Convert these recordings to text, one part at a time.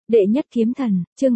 Đệ nhất kiếm thần, chương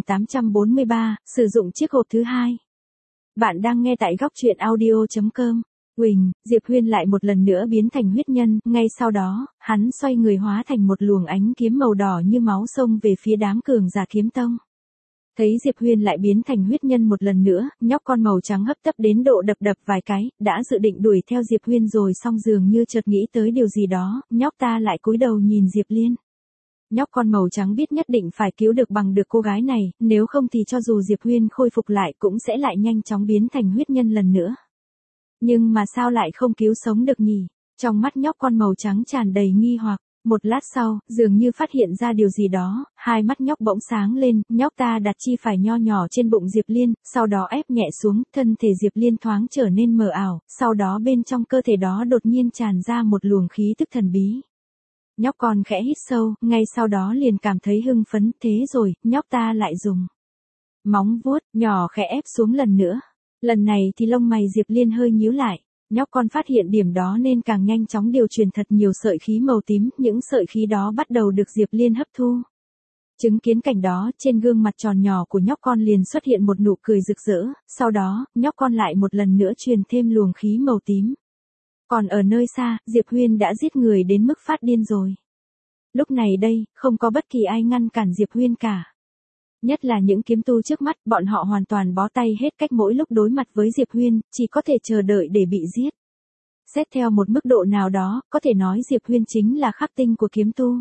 2843, sử dụng chiếc hộp thứ hai. Bạn đang nghe tại góc truyện audio.com. Quỳnh, Diệp Huyên lại một lần nữa biến thành huyết nhân, ngay sau đó, hắn xoay người hóa thành một luồng ánh kiếm màu đỏ như máu xông về phía đám cường giả kiếm tông. Thấy Diệp Huyên lại biến thành huyết nhân một lần nữa, nhóc con màu trắng hấp tấp đến độ đập vài cái, đã dự định đuổi theo Diệp Huyên rồi xong dường như chợt nghĩ tới điều gì đó, nhóc ta lại cúi đầu nhìn Diệp Liên. Nhóc con màu trắng biết nhất định phải cứu được bằng được cô gái này, nếu không thì cho dù Diệp Huyên khôi phục lại cũng sẽ lại nhanh chóng biến thành huyết nhân lần nữa. Nhưng mà sao lại không cứu sống được nhỉ? Trong mắt nhóc con màu trắng tràn đầy nghi hoặc. Một lát sau, dường như phát hiện ra điều gì đó, hai mắt nhóc bỗng sáng lên, nhóc ta đặt chi phải nho nhỏ trên bụng Diệp Liên, sau đó ép nhẹ xuống, thân thể Diệp Liên thoáng trở nên mờ ảo, sau đó bên trong cơ thể đó đột nhiên tràn ra một luồng khí tức thần bí. Nhóc con khẽ hít sâu, ngay sau đó liền cảm thấy hưng phấn, thế rồi, nhóc ta lại dùng móng vuốt nhỏ khẽ ép xuống lần nữa. Lần này thì lông mày Diệp Liên hơi nhíu lại. Nhóc con phát hiện điểm đó nên càng nhanh chóng điều truyền thật nhiều sợi khí màu tím, những sợi khí đó bắt đầu được Diệp Liên hấp thu. Chứng kiến cảnh đó, trên gương mặt tròn nhỏ của nhóc con liền xuất hiện một nụ cười rực rỡ, sau đó, nhóc con lại một lần nữa truyền thêm luồng khí màu tím. Còn ở nơi xa, Diệp Huyên đã giết người đến mức phát điên rồi. Lúc này đây, không có bất kỳ ai ngăn cản Diệp Huyên cả. Nhất là những kiếm tu trước mắt, bọn họ hoàn toàn bó tay hết cách mỗi lúc đối mặt với Diệp Huyên, chỉ có thể chờ đợi để bị giết. Xét theo một mức độ nào đó, có thể nói Diệp Huyên chính là khắc tinh của kiếm tu.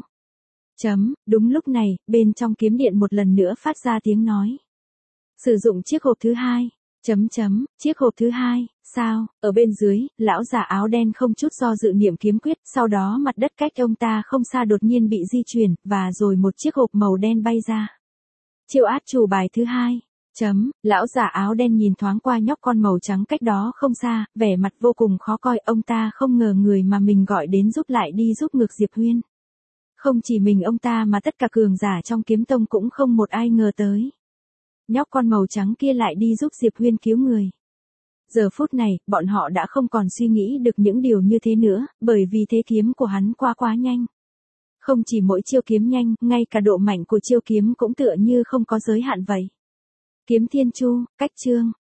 Đúng lúc này, bên trong kiếm điện một lần nữa phát ra tiếng nói. Sử dụng chiếc hộp thứ hai. Chiếc hộp thứ hai, sao? Ở bên dưới, lão già áo đen không chút do dự niệm kiếm quyết, sau đó mặt đất cách ông ta không xa đột nhiên bị di chuyển, và rồi một chiếc hộp màu đen bay ra. Chiêu át chủ bài thứ hai. Lão già áo đen nhìn thoáng qua nhóc con màu trắng cách đó không xa, vẻ mặt vô cùng khó coi, ông ta không ngờ người mà mình gọi đến giúp lại đi giúp ngược Diệp Huyên. Không chỉ mình ông ta mà tất cả cường giả trong kiếm tông cũng không một ai ngờ tới. Nhóc con màu trắng kia lại đi giúp Diệp Huyên cứu người. Giờ phút này, bọn họ đã không còn suy nghĩ được những điều như thế nữa, bởi vì thế kiếm của hắn quá nhanh. Không chỉ mỗi chiêu kiếm nhanh, ngay cả độ mạnh của chiêu kiếm cũng tựa như không có giới hạn vậy. Kiếm Thiên Chu, cách chương.